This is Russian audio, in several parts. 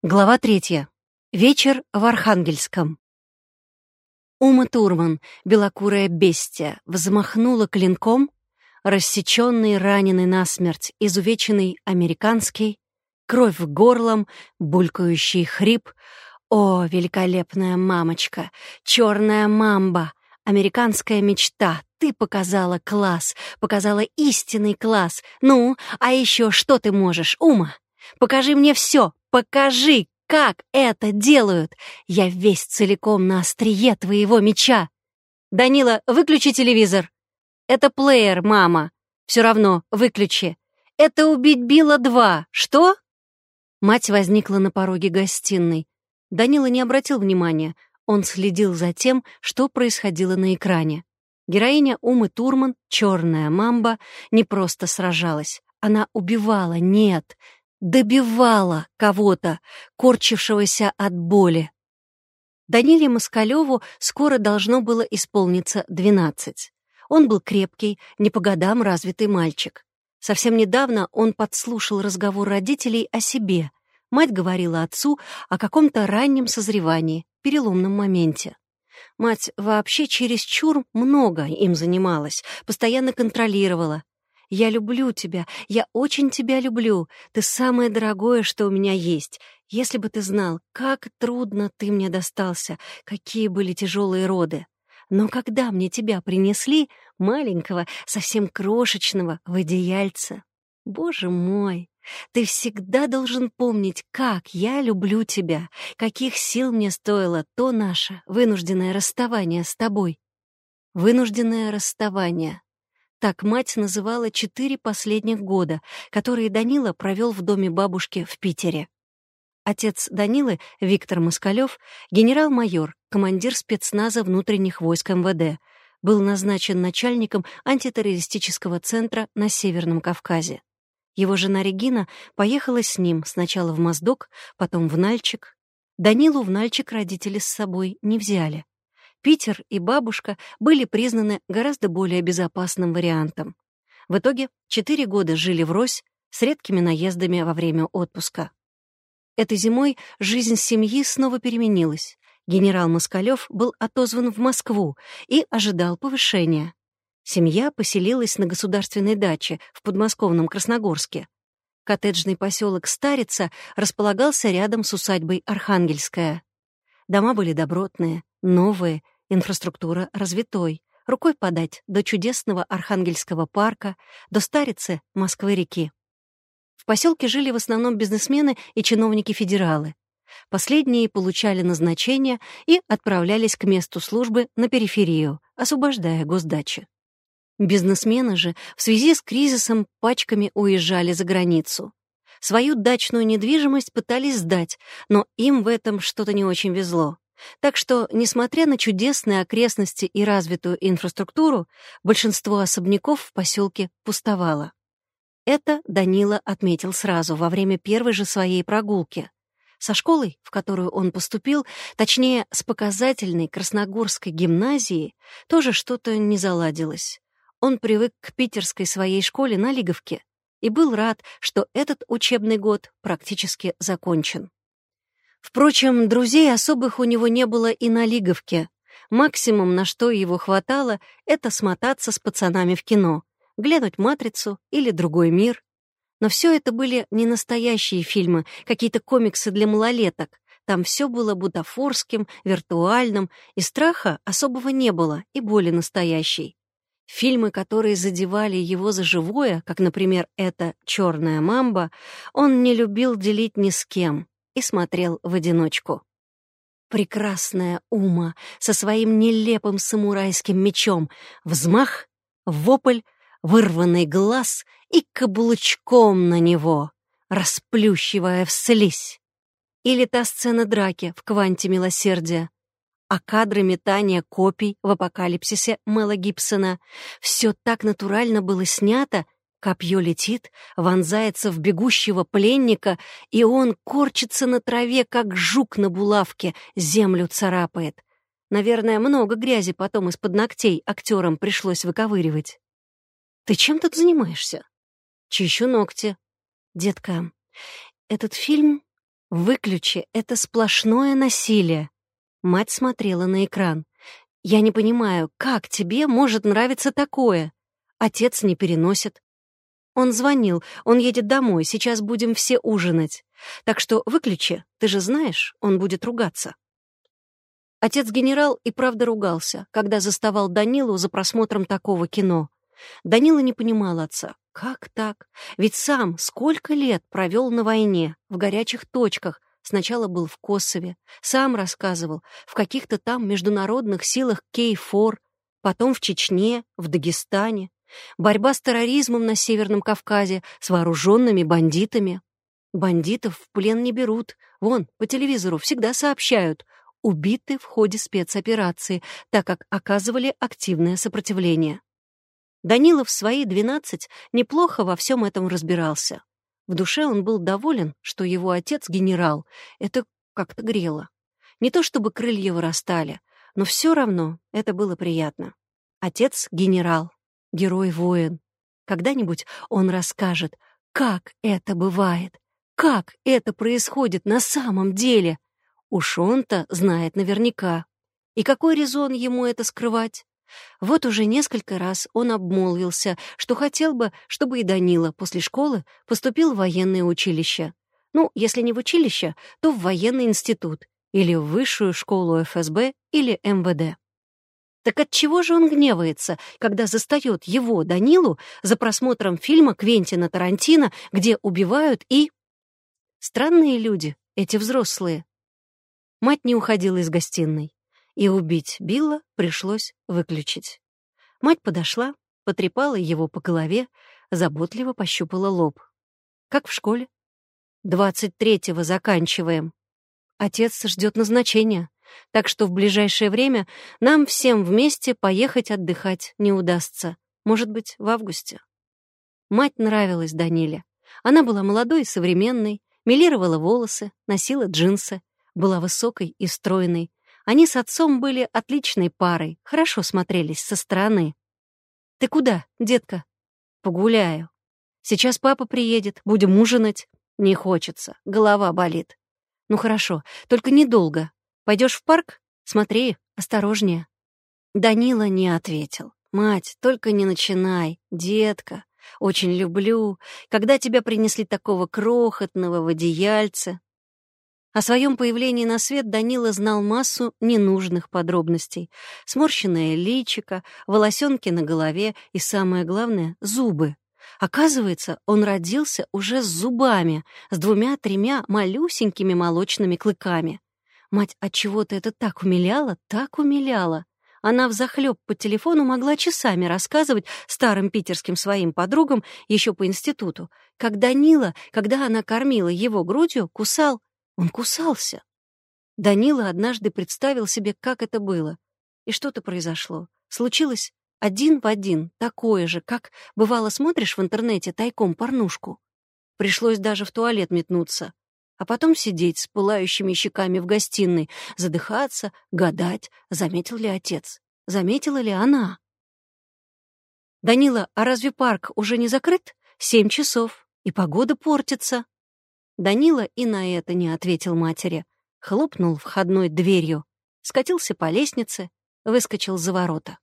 Глава 3. Вечер в Архангельском. Ума Турман, белокурая бестия, взмахнула клинком, рассеченный, раненый насмерть, изувеченный американский, кровь горлом, булькающий хрип. О, великолепная мамочка, черная мамба, американская мечта, ты показала класс, показала истинный класс. Ну, а еще что ты можешь, Ума? Покажи мне все, покажи, как это делают. Я весь целиком на острие твоего меча. Данила, выключи телевизор. Это плеер, мама. Все равно, выключи. Это «Убить Билла 2». Что? Мать возникла на пороге гостиной. Данила не обратил внимания. Он следил за тем, что происходило на экране. Героиня Умы Турман, черная мамба, не просто сражалась. Она убивала, нет, добивала кого-то, корчившегося от боли. Даниле Москалеву скоро должно было исполниться 12. Он был крепкий, не по годам развитый мальчик. Совсем недавно он подслушал разговор родителей о себе. Мать говорила отцу о каком-то раннем созревании, переломном моменте. Мать вообще чересчур много им занималась, постоянно контролировала. «Я люблю тебя, я очень тебя люблю, ты самое дорогое, что у меня есть. Если бы ты знал, как трудно ты мне достался, какие были тяжелые роды. Но когда мне тебя принесли, маленького, совсем крошечного, в одеяльце, Боже мой, ты всегда должен помнить, как я люблю тебя, каких сил мне стоило то наше вынужденное расставание с тобой». Вынужденное расставание. Так мать называла 4 последних года, которые Данила провел в доме бабушки в Питере. Отец Данилы, Виктор Москалев, генерал-майор, командир спецназа внутренних войск МВД, был назначен начальником антитеррористического центра на Северном Кавказе. Его жена Регина поехала с ним сначала в Моздок, потом в Нальчик. Данилу в Нальчик родители с собой не взяли. Питер и бабушка были признаны гораздо более безопасным вариантом. В итоге 4 года жили врозь с редкими наездами во время отпуска. Этой зимой жизнь семьи снова переменилась. Генерал Москалев был отозван в Москву и ожидал повышения. Семья поселилась на государственной даче в подмосковном Красногорске. Коттеджный поселок Старица располагался рядом с усадьбой Архангельская. Дома были добротные, новые, инфраструктура развитой. Рукой подать до чудесного Архангельского парка, до Старицы, Москвы-реки. В поселке жили в основном бизнесмены и чиновники-федералы. Последние получали назначение и отправлялись к месту службы на периферию, освобождая госдачи. Бизнесмены же в связи с кризисом пачками уезжали за границу. Свою дачную недвижимость пытались сдать, но им в этом что-то не очень везло. Так что, несмотря на чудесные окрестности и развитую инфраструктуру, большинство особняков в поселке пустовало. Это Данила отметил сразу, во время первой же своей прогулки. Со школой, в которую он поступил, точнее, с показательной Красногорской гимназией, тоже что-то не заладилось. Он привык к питерской своей школе на Лиговке и был рад, что этот учебный год практически закончен. Впрочем, друзей особых у него не было и на Лиговке. Максимум, на что его хватало, это смотаться с пацанами в кино, глянуть «Матрицу» или «Другой мир». Но все это были не настоящие фильмы, какие-то комиксы для малолеток. Там все было бутафорским, виртуальным, и страха особого не было, и боли настоящей. Фильмы, которые задевали его за живое, как, например, это «Черная мамба», он не любил делить ни с кем и смотрел в одиночку. Прекрасная Ума со своим нелепым самурайским мечом. Взмах, вопль, вырванный глаз и каблучком на него, расплющивая вслизь. Или та сцена драки в «Кванте милосердия», а кадры метания копий в «Апокалипсисе» Мэла Гибсона. Все так натурально было снято. Копье летит, вонзается в бегущего пленника, и он корчится на траве, как жук на булавке, землю царапает. Наверное, много грязи потом из-под ногтей актерам пришлось выковыривать. «Ты чем тут занимаешься?» «Чищу ногти». «Детка, этот фильм «Выключи, это сплошное насилие». Мать смотрела на экран. «Я не понимаю, как тебе может нравиться такое? Отец не переносит. Он звонил, он едет домой, сейчас будем все ужинать. Так что выключи, ты же знаешь, он будет ругаться». Отец-генерал и правда ругался, когда заставал Данилу за просмотром такого кино. Данила не понимал отца. Как так? Ведь сам сколько лет провел на войне, в горячих точках. Сначала был в Косове, сам рассказывал, в каких-то там международных силах Кей-4, потом в Чечне, в Дагестане. Борьба с терроризмом на Северном Кавказе, с вооруженными бандитами. Бандитов в плен не берут. Вон, по телевизору всегда сообщают. Убиты в ходе спецоперации, так как оказывали активное сопротивление. Данила в свои 12 неплохо во всем этом разбирался. В душе он был доволен, что его отец — генерал. Это как-то грело. Не то чтобы крылья вырастали, но все равно это было приятно. Отец — генерал, герой-воин. Когда-нибудь он расскажет, как это бывает, как это происходит на самом деле. Уж он-то знает наверняка. И какой резон ему это скрывать? Вот уже несколько раз он обмолвился, что хотел бы, чтобы и Данила после школы поступил в военное училище. Ну, если не в училище, то в военный институт или в высшую школу ФСБ или МВД. Так отчего же он гневается, когда застает его, Данилу, за просмотром фильма Квентина Тарантино, где убивают и... Странные люди, эти взрослые. Мать не уходила из гостиной, и убить Билла пришлось выключить. Мать подошла, потрепала его по голове, заботливо пощупала лоб. «Как в школе?» 23-го заканчиваем. Отец ждет назначения, так что в ближайшее время нам всем вместе поехать отдыхать не удастся. Может быть, в августе». Мать нравилась Даниле. Она была молодой и современной, мелировала волосы, носила джинсы, была высокой и стройной. Они с отцом были отличной парой, хорошо смотрелись со стороны. «Ты куда, детка?» «Погуляю. Сейчас папа приедет, будем ужинать». «Не хочется, голова болит». «Ну хорошо, только недолго. Пойдешь в парк? Смотри, осторожнее». Данила не ответил. «Мать, только не начинай, детка. Очень люблю, когда тебя принесли такого крохотного в одеяльце». О своем появлении на свет Данила знал массу ненужных подробностей. Сморщенное личико, волосенки на голове и, самое главное, зубы. Оказывается, он родился уже с зубами, с 2-3 малюсенькими молочными клыками. Мать отчего-то это так умиляла, так умиляла. Она взахлёб по телефону могла часами рассказывать старым питерским своим подругам еще по институту, как Данила, когда она кормила его грудью, кусал. Он кусался. Данила однажды представил себе, как это было. И что-то произошло. Случилось один в один, такое же, как, бывало, смотришь в интернете тайком порнушку. Пришлось даже в туалет метнуться. А потом сидеть с пылающими щеками в гостиной, задыхаться, гадать, заметил ли отец, заметила ли она. «Данила, а разве парк уже не закрыт? 7 часов, и погода портится». Данила и на это не ответил матери. Хлопнул входной дверью, скатился по лестнице, выскочил за ворота.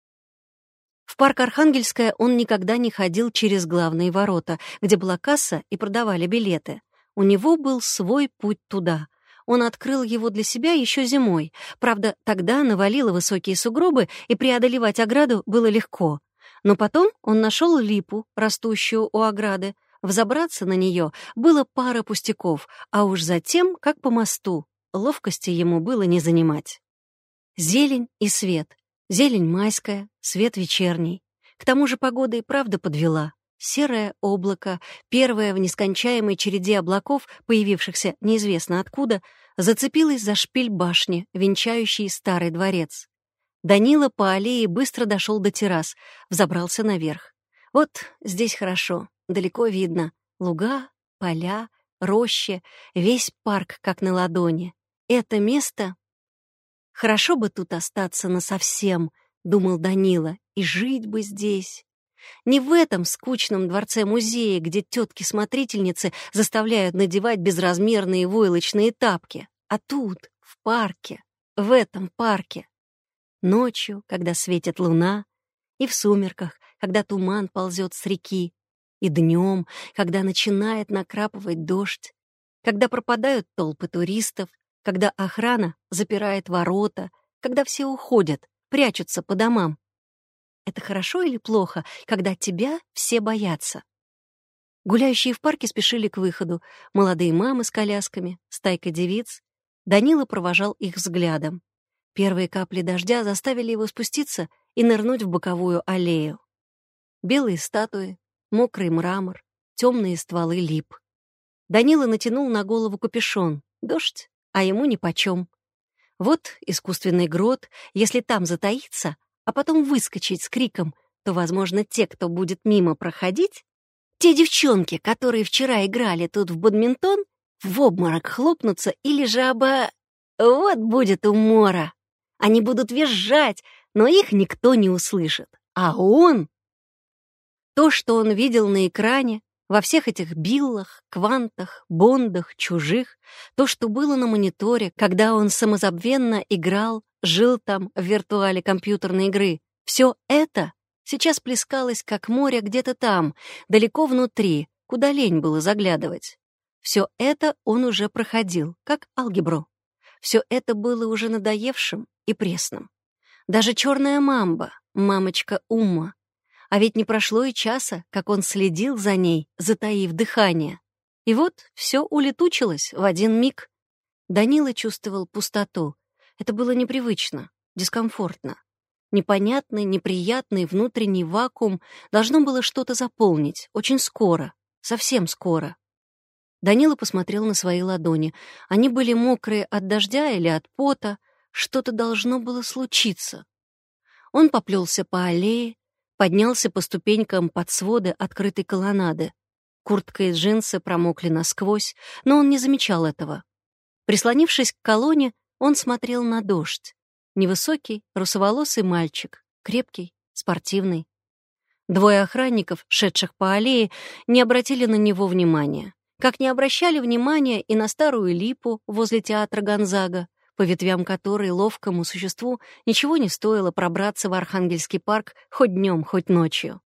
В парк Архангельская он никогда не ходил через главные ворота, где была касса и продавали билеты. У него был свой путь туда. Он открыл его для себя еще зимой. Правда, тогда навалило высокие сугробы, и преодолевать ограду было легко. Но потом он нашел липу, растущую у ограды. Взобраться на нее было пара пустяков, а уж затем, как по мосту, ловкости ему было не занимать. Зелень и свет. Зелень майская, свет вечерний. К тому же погода и правда подвела. Серое облако, первое в нескончаемой череде облаков, появившихся неизвестно откуда, зацепилось за шпиль башни, венчающей старый дворец. Данила по аллее быстро дошел до террас, взобрался наверх. Вот здесь хорошо. Далеко видно луга, поля, рощи, весь парк как на ладони. Это место... Хорошо бы тут остаться насовсем, думал Данила, и жить бы здесь. Не в этом скучном дворце-музее, где тетки-смотрительницы заставляют надевать безразмерные войлочные тапки, а тут, в парке, в этом парке. Ночью, когда светит луна, и в сумерках, когда туман ползет с реки, и днем, когда начинает накрапывать дождь, когда пропадают толпы туристов, когда охрана запирает ворота, когда все уходят, прячутся по домам. Это хорошо или плохо, когда тебя все боятся? Гуляющие в парке спешили к выходу. Молодые мамы с колясками, стайка девиц. Данила провожал их взглядом. Первые капли дождя заставили его спуститься и нырнуть в боковую аллею. Белые статуи, мокрый мрамор, темные стволы лип. Данила натянул на голову капюшон. Дождь, а ему нипочем. Вот искусственный грот, если там затаиться, а потом выскочить с криком, то, возможно, те, кто будет мимо проходить, те девчонки, которые вчера играли тут в бадминтон, в обморок хлопнутся или же Вот будет умора. Они будут визжать, но их никто не услышит. А он... То, что он видел на экране, во всех этих биллах, квантах, бондах, чужих, то, что было на мониторе, когда он самозабвенно играл, жил там в виртуале компьютерной игры, все это сейчас плескалось, как море где-то там, далеко внутри, куда лень было заглядывать. Все это он уже проходил, как алгебру. Все это было уже надоевшим и пресным. Даже черная мамба, мамочка Умма. А ведь не прошло и часа, как он следил за ней, затаив дыхание. И вот все улетучилось в один миг. Данила чувствовал пустоту. Это было непривычно, дискомфортно. Непонятный, неприятный внутренний вакуум должно было что-то заполнить, очень скоро, совсем скоро. Данила посмотрел на свои ладони. Они были мокрые от дождя или от пота. Что-то должно было случиться. Он поплелся по аллее, поднялся по ступенькам под своды открытой колоннады. Куртка и джинсы промокли насквозь, но он не замечал этого. Прислонившись к колонне, он смотрел на дождь. Невысокий, русоволосый мальчик, крепкий, спортивный. Двое охранников, шедших по аллее, не обратили на него внимания. Как не обращали внимания и на старую липу возле театра Гонзага, по ветвям которой ловкому существу ничего не стоило пробраться в Архангельский парк хоть днем, хоть ночью.